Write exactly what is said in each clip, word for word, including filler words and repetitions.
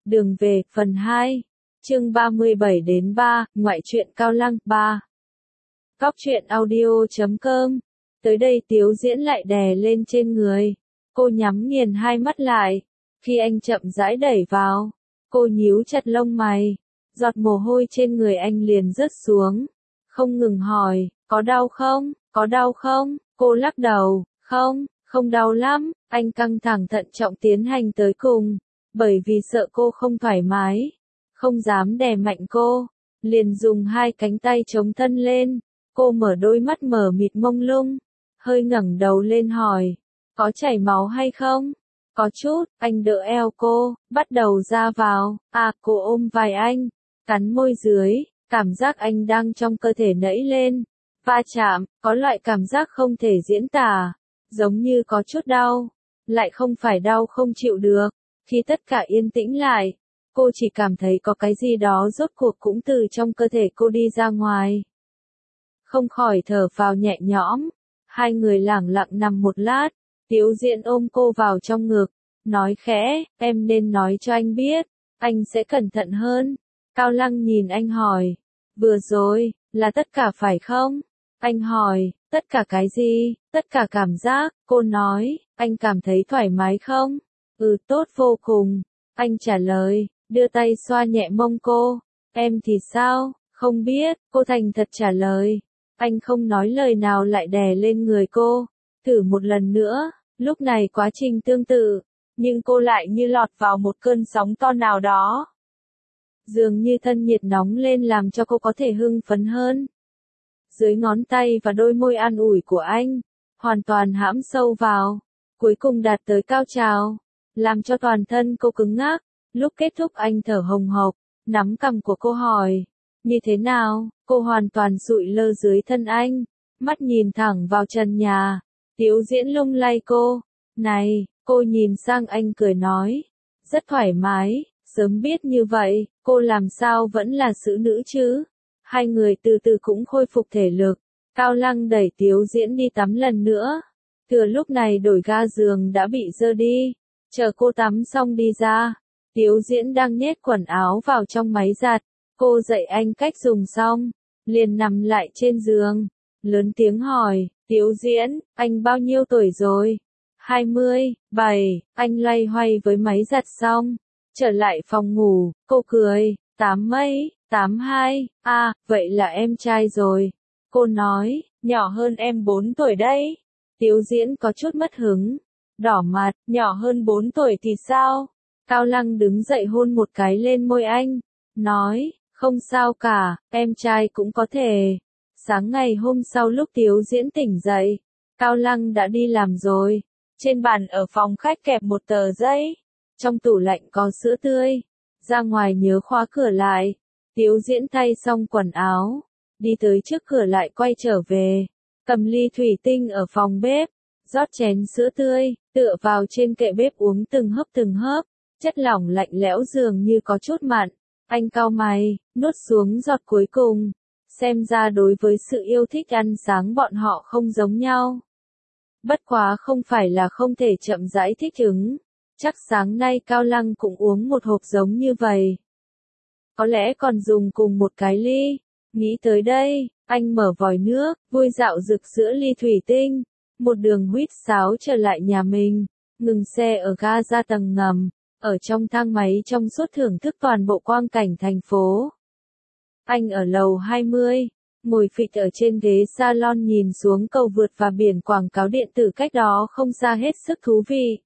Đường về, phần hai. Chương ba mươi bảy đến ba, ngoại truyện Cao Lăng, ba. Góc truyện audio chấm com. Tới đây Tiếu Diễn lại đè lên trên người. Cô nhắm nghiền hai mắt lại. Khi anh chậm rãi đẩy vào, cô nhíu chặt lông mày. Giọt mồ hôi trên người anh liền rớt xuống. Không ngừng hỏi, có đau không, có đau không? Cô lắc đầu, không, không đau lắm. Anh căng thẳng thận trọng tiến hành tới cùng. Bởi vì sợ cô không thoải mái, không dám đè mạnh cô, liền dùng hai cánh tay chống thân lên. Cô mở đôi mắt mờ mịt mông lung, hơi ngẩng đầu lên hỏi, có chảy máu hay không? Có chút. Anh đỡ eo cô, bắt đầu ra vào. À, cô ôm vai anh, cắn môi dưới, cảm giác anh đang trong cơ thể nẫy lên, va chạm, có loại cảm giác không thể diễn tả, giống như có chút đau, lại không phải đau không chịu được. Khi tất cả yên tĩnh lại, cô chỉ cảm thấy có cái gì đó rốt cuộc cũng từ trong cơ thể cô đi ra ngoài. Không khỏi thở phào nhẹ nhõm, hai người lẳng lặng nằm một lát, Tiếu Diễn ôm cô vào trong ngực, nói khẽ, em nên nói cho anh biết, anh sẽ cẩn thận hơn. Cao Lăng nhìn anh hỏi, vừa rồi, là tất cả phải không? Anh hỏi, tất cả cái gì? Tất cả cảm giác. Cô nói, anh cảm thấy thoải mái không? Ừ, tốt vô cùng. Anh trả lời, đưa tay xoa nhẹ mông cô. Em thì sao? Không biết. Cô thành thật trả lời. Anh không nói lời nào lại đè lên người cô. Thử một lần nữa. Lúc này quá trình tương tự, nhưng cô lại như lọt vào một cơn sóng to nào đó. Dường như thân nhiệt nóng lên làm cho cô có thể hưng phấn hơn. Dưới ngón tay và đôi môi an ủi của anh, hoàn toàn hãm sâu vào, cuối cùng đạt tới cao trào, làm cho toàn thân cô cứng ngắc. Lúc kết thúc anh thở hồng hộc, nắm cằm của cô hỏi, như thế nào? Cô hoàn toàn sụi lơ dưới thân anh, mắt nhìn thẳng vào trần nhà. Tiếu Diễn lung lay cô, này, cô nhìn sang anh cười nói, rất thoải mái. Sớm biết như vậy, cô làm sao vẫn là xử nữ chứ? Hai người từ từ cũng khôi phục thể lực. Cao Lăng đẩy Tiếu Diễn đi tắm lần nữa. Thừa lúc này đổi ga giường đã bị dơ đi. Chờ cô tắm xong đi ra, Tiếu Diễn đang nhét quần áo vào trong máy giặt. Cô dạy anh cách dùng xong, liền nằm lại trên giường, lớn tiếng hỏi, Tiếu Diễn, anh bao nhiêu tuổi rồi? hai mươi bảy, anh loay hoay với máy giặt xong. Trở lại phòng ngủ, cô cười, tám mấy, tám hai, à, vậy là em trai rồi. Cô nói, nhỏ hơn em bốn tuổi đấy. Tiếu Diễn có chút mất hứng, đỏ mặt, nhỏ hơn bốn tuổi thì sao? Cao Lăng đứng dậy hôn một cái lên môi anh, nói, không sao cả, em trai cũng có thể. Sáng ngày hôm sau lúc Tiếu Diễn tỉnh dậy, Cao Lăng đã đi làm rồi. Trên bàn ở phòng khách kẹp một tờ giấy. Trong tủ lạnh có sữa tươi. Ra ngoài nhớ khóa cửa lại. Tiếu Diễn thay xong quần áo, đi tới trước cửa lại quay trở về. Cầm ly thủy tinh ở phòng bếp, rót chén sữa tươi, tựa vào trên kệ bếp uống từng hớp từng hớp. Chất lỏng lạnh lẽo dường như có chút mặn. Anh cau mày, nuốt xuống giọt cuối cùng. Xem ra đối với sự yêu thích ăn sáng bọn họ không giống nhau. Bất quá không phải là không thể chậm rãi thích ứng. Chắc sáng nay Cao Lăng cũng uống một hộp giống như vậy. Có lẽ còn dùng cùng một cái ly. Nghĩ tới đây, anh mở vòi nước, vui dạo rực giữa ly thủy tinh. Một đường huýt sáo trở lại nhà mình. Ngừng xe ở ga ra tầng ngầm. Ở trong thang máy trong suốt thưởng thức toàn bộ quang cảnh thành phố. Anh ở lầu hai mươi. Ngồi phịch ở trên ghế salon nhìn xuống cầu vượt và biển quảng cáo điện tử cách đó không xa hết sức thú vị.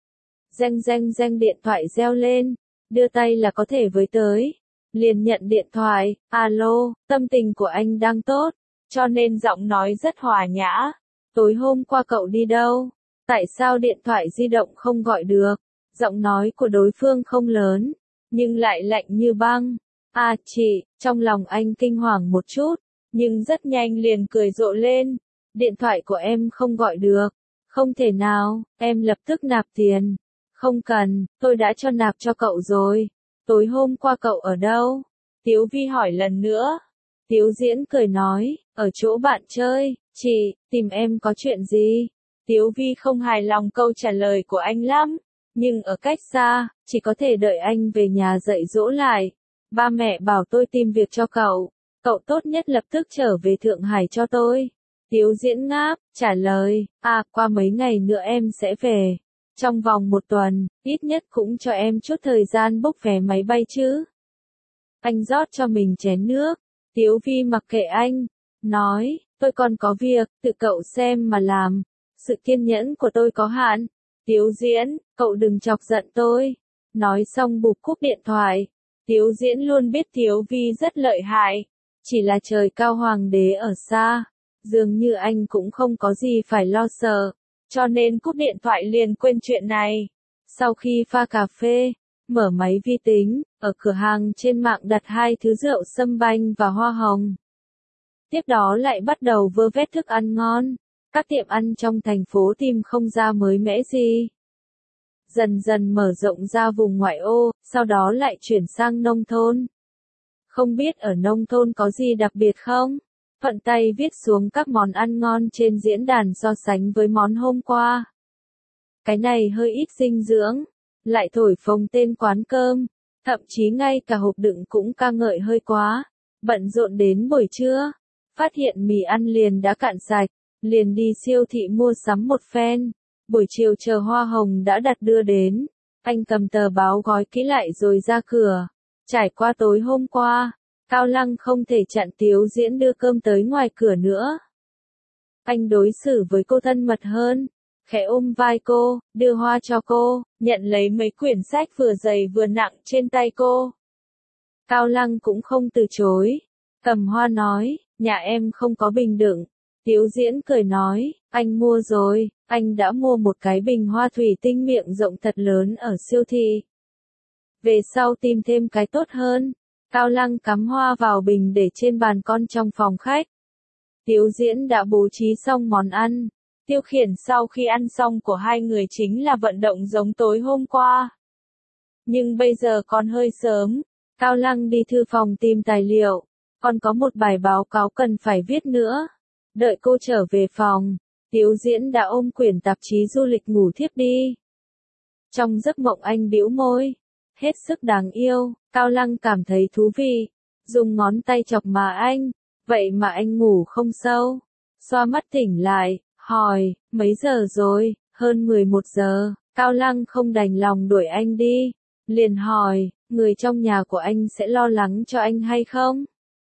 Reng reng reng điện thoại reo lên, đưa tay là có thể với tới. Liền nhận điện thoại, alo, tâm tình của anh đang tốt, cho nên giọng nói rất hòa nhã. Tối hôm qua cậu đi đâu? Tại sao điện thoại di động không gọi được? Giọng nói của đối phương không lớn, nhưng lại lạnh như băng. À chị, trong lòng anh kinh hoàng một chút. Nhưng rất nhanh liền cười rộ lên. Điện thoại của em không gọi được. Không thể nào, em lập tức nạp tiền. Không cần, tôi đã cho nạp cho cậu rồi. Tối hôm qua cậu ở đâu? Tiếu Vi hỏi lần nữa. Tiếu Diễn cười nói, ở chỗ bạn chơi. Chị, tìm em có chuyện gì? Tiếu Vi không hài lòng câu trả lời của anh lắm. nhưng ở cách xa, chỉ có thể đợi anh về nhà dạy dỗ lại. Ba mẹ bảo tôi tìm việc cho cậu, cậu tốt nhất lập tức trở về Thượng Hải cho tôi. Tiếu Diễn ngáp, trả lời, à, qua mấy ngày nữa em sẽ về. Trong vòng một tuần, ít nhất cũng cho em chút thời gian book vé máy bay chứ. Anh rót cho mình chén nước, Tiếu Vi mặc kệ anh, nói, tôi còn có việc, tự cậu xem mà làm. Sự kiên nhẫn của tôi có hạn. Tiếu Diễn, cậu đừng chọc giận tôi. Nói xong bụp cúp điện thoại. Tiếu Diễn luôn biết Tiếu Vi rất lợi hại. Chỉ là trời cao hoàng đế ở xa. Dường như anh cũng không có gì phải lo sợ. Cho nên cúp điện thoại liền quên chuyện này. Sau khi pha cà phê, mở máy vi tính, ở cửa hàng trên mạng đặt hai thứ rượu sâm banh và hoa hồng. Tiếp đó lại bắt đầu vơ vét thức ăn ngon. Các tiệm ăn trong thành phố tìm không ra mới mẻ gì. Dần dần mở rộng ra vùng ngoại ô, sau đó lại chuyển sang nông thôn. Không biết ở nông thôn có gì đặc biệt không? Thuận tay viết xuống các món ăn ngon trên diễn đàn so sánh với món hôm qua. Cái này hơi ít dinh dưỡng, lại thổi phồng tên quán cơm, thậm chí ngay cả hộp đựng cũng ca ngợi hơi quá. Bận rộn đến buổi trưa, phát hiện mì ăn liền đã cạn sạch, liền đi siêu thị mua sắm một phen. Buổi chiều chờ hoa hồng đã đặt đưa đến, anh cầm tờ báo gói kỹ lại rồi ra cửa. Trải qua tối hôm qua, Cao Lăng không thể chặn Tiếu Diễn đưa cơm tới ngoài cửa nữa. Anh đối xử với cô thân mật hơn, khẽ ôm vai cô, đưa hoa cho cô, nhận lấy mấy quyển sách vừa dày vừa nặng trên tay cô. Cao Lăng cũng không từ chối, cầm hoa nói, nhà em không có bình đựng. Tiếu Diễn cười nói, anh mua rồi, anh đã mua một cái bình hoa thủy tinh miệng rộng thật lớn ở siêu thị. Về sau tìm thêm cái tốt hơn. Cao Lăng cắm hoa vào bình để trên bàn con trong phòng khách. Tiếu Diễn đã bố trí xong món ăn. Tiêu khiển sau khi ăn xong của hai người chính là vận động giống tối hôm qua. Nhưng bây giờ còn hơi sớm. Cao Lăng đi thư phòng tìm tài liệu. Còn có một bài báo cáo cần phải viết nữa. Đợi cô trở về phòng, Tiếu Diễn đã ôm quyển tạp chí du lịch ngủ thiếp đi. Trong giấc mộng anh bĩu môi. Hết sức đáng yêu, Cao Lăng cảm thấy thú vị. Dùng ngón tay chọc má anh. Vậy mà anh ngủ không sâu. Xoa mắt tỉnh lại, hỏi, mấy giờ rồi? Hơn mười một giờ. Cao Lăng không đành lòng đuổi anh đi. Liền hỏi, người trong nhà của anh sẽ lo lắng cho anh hay không?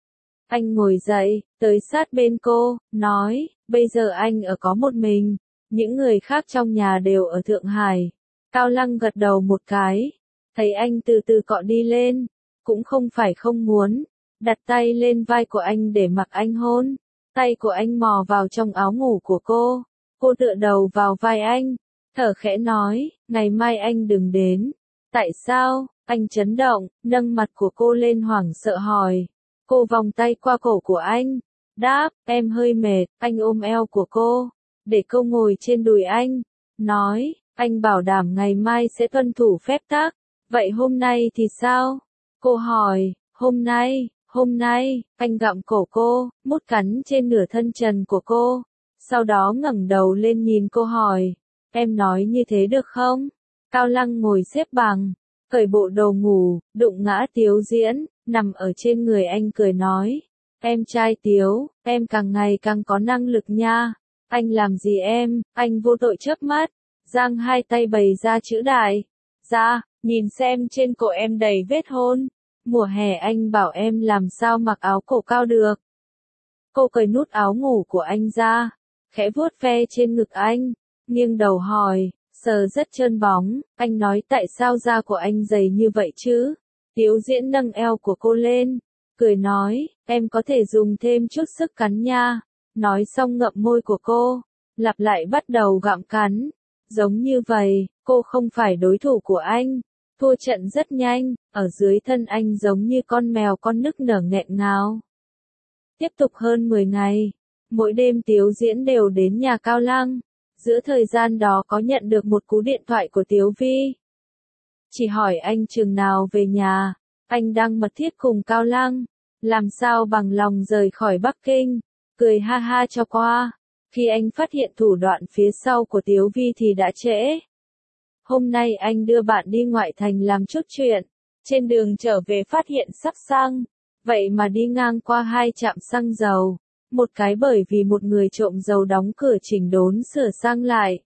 Anh ngồi dậy, tới sát bên cô, nói, bây giờ anh ở có một mình. Những người khác trong nhà đều ở Thượng Hải. Cao Lăng gật đầu một cái. Thấy anh từ từ cọ đi lên, cũng không phải không muốn, đặt tay lên vai của anh để mặc anh hôn. Tay của anh mò vào trong áo ngủ của cô, cô tựa đầu vào vai anh, thở khẽ nói, ngày mai anh đừng đến. Tại sao? Anh chấn động, nâng mặt của cô lên hoảng sợ hỏi. Cô vòng tay qua cổ của anh, đáp, em hơi mệt. Anh ôm eo của cô, để cô ngồi trên đùi anh, nói, anh bảo đảm ngày mai sẽ tuân thủ phép tắc. Vậy hôm nay thì sao? Cô hỏi, hôm nay, hôm nay, anh gặm cổ cô, mút cắn trên nửa thân trần của cô. Sau đó ngẩng đầu lên nhìn cô hỏi, em nói như thế được không? Cao Lăng ngồi xếp bằng, cởi bộ đồ ngủ, đụng ngã Tiếu Diễn, nằm ở trên người anh cười nói, em trai Tiếu, em càng ngày càng có năng lực nha. Anh làm gì em? Anh vô tội chớp mắt, giang hai tay bày ra chữ đại. Ra, nhìn xem trên cổ em đầy vết hôn. Mùa hè anh bảo em làm sao mặc áo cổ cao được. Cô cởi nút áo ngủ của anh ra, khẽ vuốt ve trên ngực anh, nghiêng đầu hỏi, sờ rất trơn bóng, anh nói tại sao da của anh dày như vậy chứ? Tiếu Diễn nâng eo của cô lên, cười nói, em có thể dùng thêm chút sức cắn nha. Nói xong ngậm môi của cô, lặp lại bắt đầu gặm cắn. Giống như vậy, cô không phải đối thủ của anh. Thua trận rất nhanh, ở dưới thân anh giống như con mèo con nức nở nghẹn ngào. Tiếp tục hơn mười ngày, mỗi đêm Tiếu Diễn đều đến nhà Cao Lăng. Giữa thời gian đó có nhận được một cú điện thoại của Tiếu Vi. Chỉ hỏi anh chừng nào về nhà, anh đang mật thiết cùng Cao Lăng. Làm sao bằng lòng rời khỏi Bắc Kinh, cười ha ha cho qua. Khi anh phát hiện thủ đoạn phía sau của Tiếu Vi thì đã trễ. hôm nay anh đưa bạn đi ngoại thành làm chút chuyện. Trên đường trở về phát hiện sắp xăng. Vậy mà đi ngang qua hai trạm xăng dầu. Một cái bởi vì một người trộm dầu đóng cửa chỉnh đốn sửa sang lại.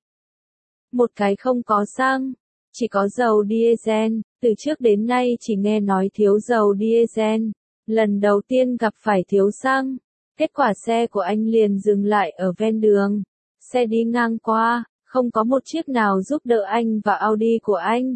Một cái không có xăng. Chỉ có dầu diesel. Từ trước đến nay chỉ nghe nói thiếu dầu diesel. Lần đầu tiên gặp phải thiếu xăng. Kết quả xe của anh liền dừng lại ở ven đường. Xe đi ngang qua, không có một chiếc nào giúp đỡ anh và Audi của anh.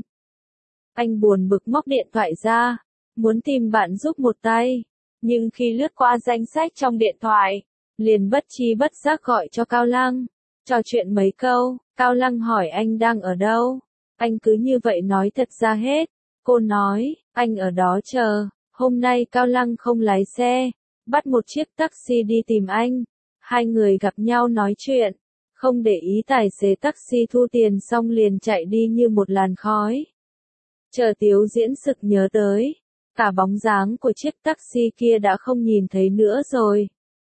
Anh buồn bực móc điện thoại ra, muốn tìm bạn giúp một tay. Nhưng khi lướt qua danh sách trong điện thoại, liền bất tri bất giác gọi cho Cao Lăng. Trò chuyện mấy câu, Cao Lăng hỏi anh đang ở đâu. Anh cứ như vậy nói thật ra hết. Cô nói, anh ở đó chờ. Hôm nay Cao Lăng không lái xe, bắt một chiếc taxi đi tìm anh. Hai người gặp nhau nói chuyện, không để ý tài xế taxi thu tiền xong liền chạy đi như một làn khói. Chờ Tiếu Diễn sực nhớ tới, cả bóng dáng của chiếc taxi kia đã không nhìn thấy nữa rồi.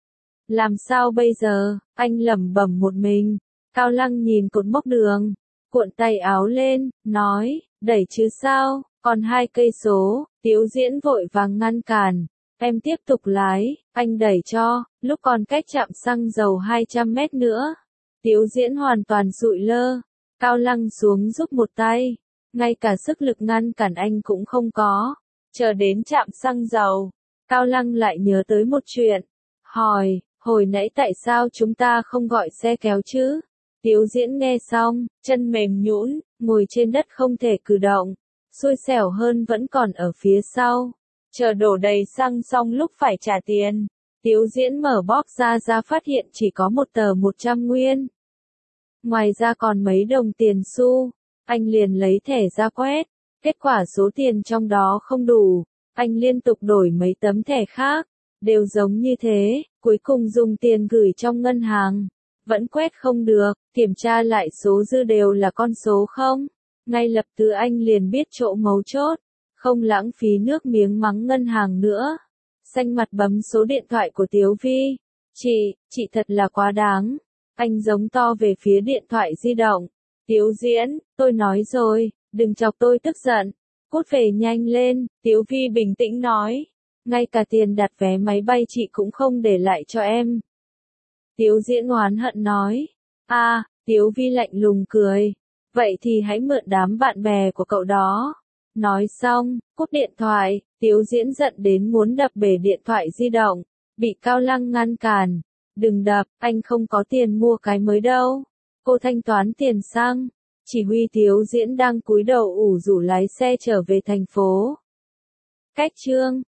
Làm sao bây giờ, anh lẩm bẩm một mình. Cao Lăng nhìn cột mốc đường, cuộn tay áo lên, nói, đẩy chứ sao, còn hai cây số. Tiếu Diễn vội vàng ngăn cản, em tiếp tục lái, anh đẩy cho, lúc còn cách trạm xăng dầu hai trăm mét nữa. Tiếu Diễn hoàn toàn sụi lơ, Cao Lăng xuống giúp một tay, ngay cả sức lực ngăn cản anh cũng không có. Chờ đến trạm xăng dầu, Cao Lăng lại nhớ tới một chuyện, hỏi, hồi nãy tại sao chúng ta không gọi xe kéo chứ? Tiếu Diễn nghe xong, chân mềm nhũn, ngồi trên đất không thể cử động. Xui xẻo hơn vẫn còn ở phía sau. Chờ đổ đầy xăng xong lúc phải trả tiền. Tiếu Diễn mở bóp ra ra phát hiện chỉ có một tờ một trăm nguyên. Ngoài ra còn mấy đồng tiền xu. Anh liền lấy thẻ ra quét. Kết quả số tiền trong đó không đủ. Anh liên tục đổi mấy tấm thẻ khác. Đều giống như thế. Cuối cùng dùng tiền gửi trong ngân hàng. Vẫn quét không được. Kiểm tra lại số dư đều là con số không. Ngay lập tức anh liền biết chỗ mấu chốt, không lãng phí nước miếng mắng ngân hàng nữa. Xanh mặt bấm số điện thoại của Tiếu Vi. Chị, chị thật là quá đáng. Anh giống to về phía điện thoại di động. Tiếu Diễn, tôi nói rồi, đừng chọc tôi tức giận. Cút về nhanh lên, Tiếu Vi bình tĩnh nói. Ngay cả tiền đặt vé máy bay chị cũng không để lại cho em. Tiếu Diễn oán hận nói. À, Tiếu Vi lạnh lùng cười. Vậy thì hãy mượn đám bạn bè của cậu đó. Nói xong, cúp điện thoại, Tiếu Diễn giận đến muốn đập bể điện thoại di động. Bị Cao Lăng ngăn cản. Đừng đập, anh không có tiền mua cái mới đâu. Cô thanh toán tiền xăng. Chỉ huy Tiếu Diễn đang cúi đầu ủ rũ lái xe trở về thành phố. Cách chương